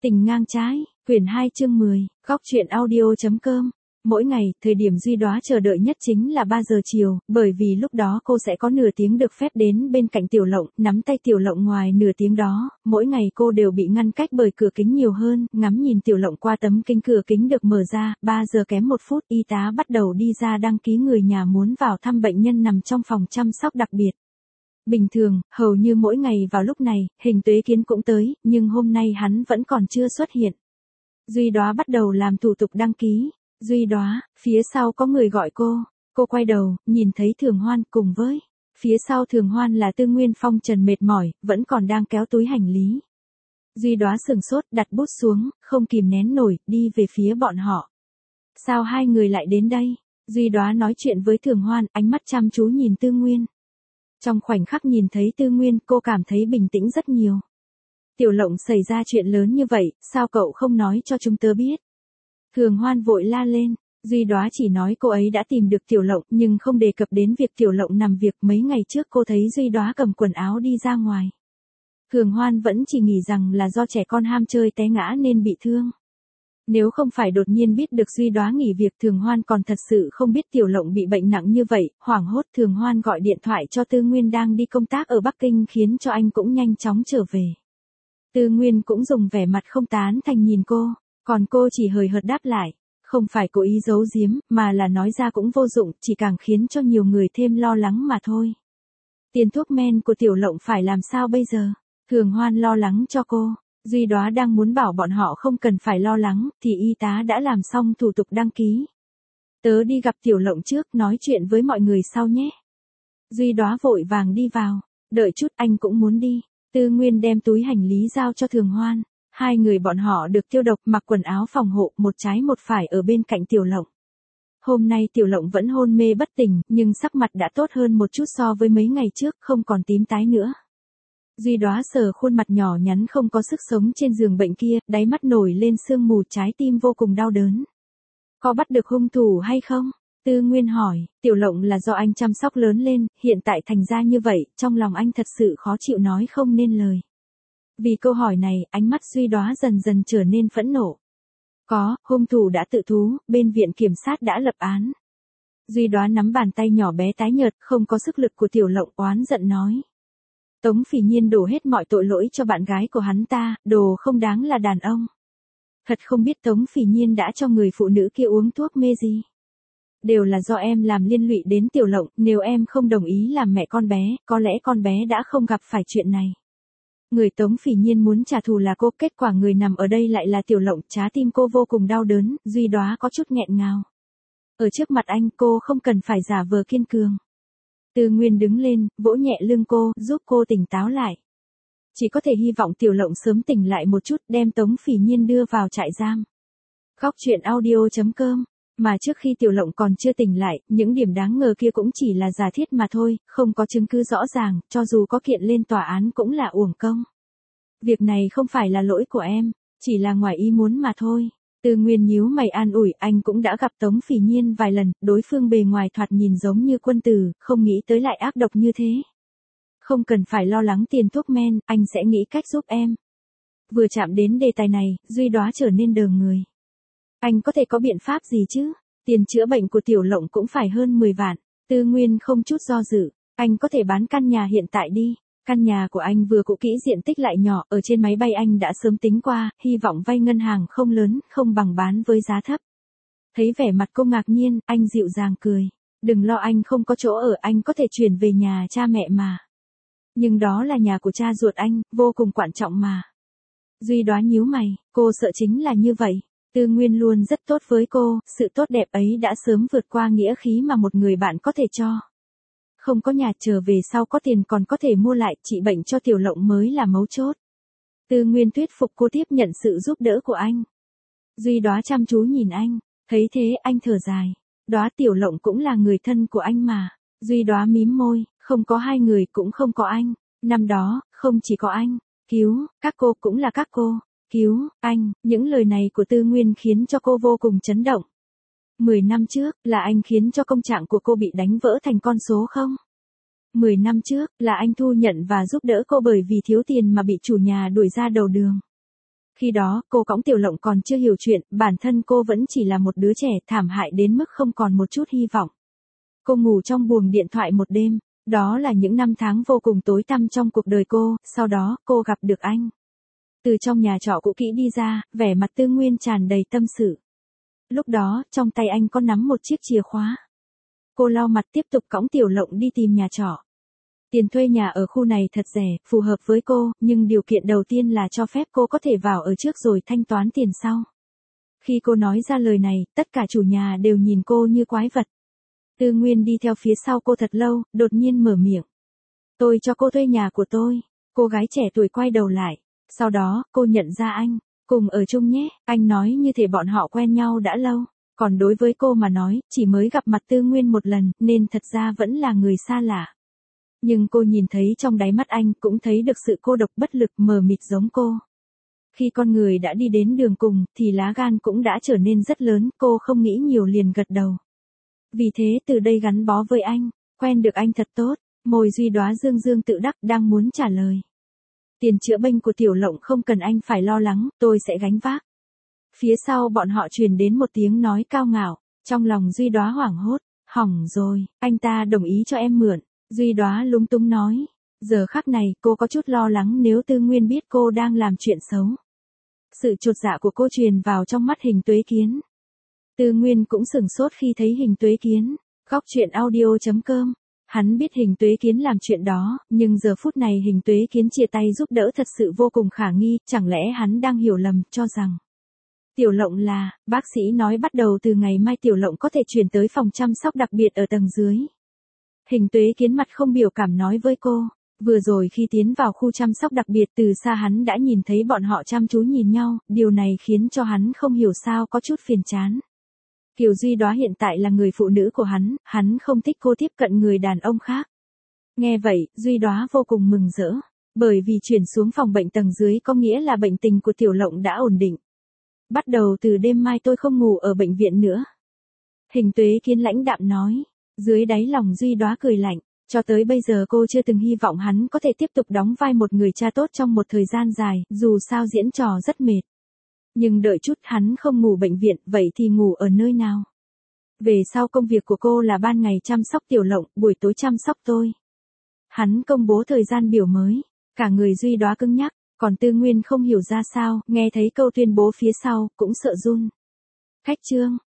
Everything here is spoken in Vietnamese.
Tình ngang trái, quyển 2 chương 10, góc truyện audio.com. Mỗi ngày, thời điểm Duy Đóa chờ đợi nhất chính là 3 giờ chiều, bởi vì lúc đó cô sẽ có nửa tiếng được phép đến bên cạnh Tiểu Lộng, nắm tay Tiểu Lộng. Ngoài nửa tiếng đó, mỗi ngày cô đều bị ngăn cách bởi cửa kính nhiều hơn, ngắm nhìn Tiểu Lộng qua tấm kính. Cửa kính được mở ra, 3 giờ kém 1 phút, y tá bắt đầu đi ra đăng ký người nhà muốn vào thăm bệnh nhân nằm trong phòng chăm sóc đặc biệt. Bình thường, hầu như mỗi ngày vào lúc này, Hình Tuế Kiến cũng tới, nhưng hôm nay hắn vẫn còn chưa xuất hiện. Duy Đóa bắt đầu làm thủ tục đăng ký. Duy Đóa, phía sau có người gọi cô. Cô quay đầu, nhìn thấy Thường Hoan cùng với. Phía sau Thường Hoan là Tư Nguyên Phong Trần mệt mỏi, vẫn còn đang kéo túi hành lý. Duy Đóa sừng sốt, đặt bút xuống, không kìm nén nổi, đi về phía bọn họ. Sao hai người lại đến đây? Duy Đóa nói chuyện với Thường Hoan, ánh mắt chăm chú nhìn Tư Nguyên. Trong khoảnh khắc nhìn thấy Tư Nguyên, cô cảm thấy bình tĩnh rất nhiều. Tiểu Lộng xảy ra chuyện lớn như vậy, sao cậu không nói cho chúng tớ biết? Thường Hoan vội la lên. Duy Đóa chỉ nói cô ấy đã tìm được Tiểu Lộng, nhưng không đề cập đến việc Tiểu Lộng nằm việc. Mấy ngày trước cô thấy Duy Đóa cầm quần áo đi ra ngoài. Thường Hoan vẫn chỉ nghĩ rằng là do trẻ con ham chơi té ngã nên bị thương. Nếu không phải đột nhiên biết được Duy Đóa nghỉ việc, Thường Hoan còn thật sự không biết Tiểu Lộng bị bệnh nặng như vậy. Hoảng hốt, Thường Hoan gọi điện thoại cho Tư Nguyên đang đi công tác ở Bắc Kinh, khiến cho anh cũng nhanh chóng trở về. Tư Nguyên cũng dùng vẻ mặt không tán thành nhìn cô, còn cô chỉ hời hợt đáp lại. Không phải cố ý giấu giếm, mà là nói ra cũng vô dụng, chỉ càng khiến cho nhiều người thêm lo lắng mà thôi. Tiền thuốc men của Tiểu Lộng phải làm sao bây giờ? Thường Hoan lo lắng cho cô. Duy Đóa đang muốn bảo bọn họ không cần phải lo lắng, thì y tá đã làm xong thủ tục đăng ký. Tớ đi gặp Tiểu Lộng trước, nói chuyện với mọi người sau nhé. Duy Đóa vội vàng đi vào. Đợi chút, anh cũng muốn đi. Tư Nguyên đem túi hành lý giao cho Thường Hoan. Hai người bọn họ được tiêu độc, mặc quần áo phòng hộ, một trái một phải ở bên cạnh Tiểu Lộng. Hôm nay Tiểu Lộng vẫn hôn mê bất tỉnh, nhưng sắc mặt đã tốt hơn một chút so với mấy ngày trước, không còn tím tái nữa. Duy Đóa sờ khuôn mặt nhỏ nhắn không có sức sống trên giường bệnh kia, đáy mắt nổi lên sương mù, trái tim vô cùng đau đớn. Có bắt được hung thủ hay không? Tư Nguyên hỏi. Tiểu Lộng là do anh chăm sóc lớn lên, hiện tại thành ra như vậy, trong lòng anh thật sự khó chịu nói không nên lời. Vì câu hỏi này, ánh mắt Duy Đóa dần dần trở nên phẫn nộ. Có, hung thủ đã tự thú, bên viện kiểm sát đã lập án. Duy Đóa nắm bàn tay nhỏ bé tái nhợt, không có sức lực của Tiểu Lộng, oán giận nói. Tống Phỉ Nhiên đổ hết mọi tội lỗi cho bạn gái của hắn ta, đồ không đáng là đàn ông. Thật không biết Tống Phỉ Nhiên đã cho người phụ nữ kia uống thuốc mê gì. Đều là do em làm liên lụy đến Tiểu Lộng, nếu em không đồng ý làm mẹ con bé, có lẽ con bé đã không gặp phải chuyện này. Người Tống Phỉ Nhiên muốn trả thù là cô, kết quả người nằm ở đây lại là Tiểu Lộng, trái tim cô vô cùng đau đớn. Duy Đóa có chút nghẹn ngào. Ở trước mặt anh, cô không cần phải giả vờ kiên cường. Tư Nguyên đứng lên, vỗ nhẹ lưng cô, giúp cô tỉnh táo lại. Chỉ có thể hy vọng Tiểu Lộng sớm tỉnh lại một chút, đem Tống Phỉ Nhiên đưa vào trại giam. Góc truyện audio.com. Mà trước khi Tiểu Lộng còn chưa tỉnh lại, những điểm đáng ngờ kia cũng chỉ là giả thiết mà thôi, không có chứng cứ rõ ràng, cho dù có kiện lên tòa án cũng là uổng công. Việc này không phải là lỗi của em, chỉ là ngoài ý muốn mà thôi. Tư Nguyên nhíu mày an ủi, anh cũng đã gặp Tống Phỉ Nhiên vài lần, đối phương bề ngoài thoạt nhìn giống như quân tử, không nghĩ tới lại ác độc như thế. Không cần phải lo lắng tiền thuốc men, anh sẽ nghĩ cách giúp em. Vừa chạm đến đề tài này, Duy Đóa trở nên đờ người. Anh có thể có biện pháp gì chứ? Tiền chữa bệnh của Tiểu Lộng cũng phải hơn 10 vạn. Tư Nguyên không chút do dự. Anh có thể bán căn nhà hiện tại đi. Căn nhà của anh vừa cũ kỹ, diện tích lại nhỏ, ở trên máy bay anh đã sớm tính qua, hy vọng vay ngân hàng không lớn, không bằng bán với giá thấp. Thấy vẻ mặt cô ngạc nhiên, anh dịu dàng cười. Đừng lo, anh không có chỗ ở, anh có thể chuyển về nhà cha mẹ mà. Nhưng đó là nhà của cha ruột anh, vô cùng quan trọng mà. Duy Đóa nhíu mày, cô sợ chính là như vậy. Tư Nguyên luôn rất tốt với cô, sự tốt đẹp ấy đã sớm vượt qua nghĩa khí mà một người bạn có thể cho. Không có nhà, trở về sau có tiền còn có thể mua lại, trị bệnh cho Tiểu Lộng mới là mấu chốt. Tư Nguyên thuyết phục cô tiếp nhận sự giúp đỡ của anh. Duy Đóa chăm chú nhìn anh, thấy thế anh thở dài. Đóa, Tiểu Lộng cũng là người thân của anh mà. Duy Đóa mím môi, không có hai người cũng không có anh. Năm đó, không chỉ có anh, cứu, các cô cũng là các cô. Cứu, anh, những lời này của Tư Nguyên khiến cho cô vô cùng chấn động. 10 năm trước, là anh khiến cho công trạng của cô bị đánh vỡ thành con số không? 10 năm trước, là anh thu nhận và giúp đỡ cô bởi vì thiếu tiền mà bị chủ nhà đuổi ra đầu đường. Khi đó, cô cõng Tiểu Lộng còn chưa hiểu chuyện, bản thân cô vẫn chỉ là một đứa trẻ thảm hại đến mức không còn một chút hy vọng. Cô ngủ trong buồng điện thoại một đêm, đó là những năm tháng vô cùng tối tăm trong cuộc đời cô, sau đó, cô gặp được anh. Từ trong nhà trọ cũ kỹ đi ra, vẻ mặt Tư Nguyên tràn đầy tâm sự. Lúc đó, trong tay anh có nắm một chiếc chìa khóa. Cô lau mặt tiếp tục cõng Tiểu Lộng đi tìm nhà trọ. Tiền thuê nhà ở khu này thật rẻ, phù hợp với cô, nhưng điều kiện đầu tiên là cho phép cô có thể vào ở trước rồi thanh toán tiền sau. Khi cô nói ra lời này, tất cả chủ nhà đều nhìn cô như quái vật. Tư Nguyên đi theo phía sau cô thật lâu, đột nhiên mở miệng. Tôi cho cô thuê nhà của tôi. Cô gái trẻ tuổi quay đầu lại. Sau đó, cô nhận ra anh. Cùng ở chung nhé, anh nói như thể bọn họ quen nhau đã lâu. Còn đối với cô mà nói, chỉ mới gặp mặt Tư Nguyên một lần, nên thật ra vẫn là người xa lạ. Nhưng cô nhìn thấy trong đáy mắt anh cũng thấy được sự cô độc bất lực mờ mịt giống cô. Khi con người đã đi đến đường cùng, thì lá gan cũng đã trở nên rất lớn, cô không nghĩ nhiều liền gật đầu. Vì thế từ đây gắn bó với anh, quen được anh thật tốt, môi Duy Đóa dương dương tự đắc đang muốn trả lời. Tiền chữa bệnh của Tiểu Lộng không cần anh phải lo lắng, tôi sẽ gánh vác. Phía sau bọn họ truyền đến một tiếng nói cao ngạo, trong lòng Duy Đóa hoảng hốt, hỏng rồi, anh ta đồng ý cho em mượn. Duy Đóa lúng túng nói, giờ khắc này cô có chút lo lắng nếu Tư Nguyên biết cô đang làm chuyện xấu. Sự chột dạ của cô truyền vào trong mắt Hình Tuế Kiến. Tư Nguyên cũng sửng sốt khi thấy Hình Tuế Kiến. Góc truyện audio.com. Hắn biết Hình Tuế Kiến làm chuyện đó, nhưng giờ phút này Hình Tuế Kiến chia tay giúp đỡ thật sự vô cùng khả nghi, chẳng lẽ hắn đang hiểu lầm, cho rằng Tiểu Lộng là, bác sĩ nói bắt đầu từ ngày mai Tiểu Lộng có thể chuyển tới phòng chăm sóc đặc biệt ở tầng dưới. Hình Tuế Kiến mặt không biểu cảm nói với cô, vừa rồi khi tiến vào khu chăm sóc đặc biệt từ xa hắn đã nhìn thấy bọn họ chăm chú nhìn nhau, điều này khiến cho hắn không hiểu sao có chút phiền chán. Kiều Duy Đóa hiện tại là người phụ nữ của hắn không thích cô tiếp cận người đàn ông khác. Nghe vậy, Duy Đóa vô cùng mừng rỡ, bởi vì chuyển xuống phòng bệnh tầng dưới có nghĩa là bệnh tình của Tiểu Lộng đã ổn định. Bắt đầu từ đêm mai tôi không ngủ ở bệnh viện nữa. Hình Tuế Kiến lãnh đạm nói, dưới đáy lòng Duy Đóa cười lạnh, cho tới bây giờ cô chưa từng hy vọng hắn có thể tiếp tục đóng vai một người cha tốt trong một thời gian dài, dù sao diễn trò rất mệt. Nhưng đợi chút hắn không ngủ bệnh viện, vậy thì ngủ ở nơi nào? Về sau công việc của cô là ban ngày chăm sóc Tiểu Lộng, buổi tối chăm sóc tôi. Hắn công bố thời gian biểu mới, cả người Duy Đóa cứng nhắc, còn Tư Nguyên không hiểu ra sao, nghe thấy câu tuyên bố phía sau, cũng sợ run. Khách trương,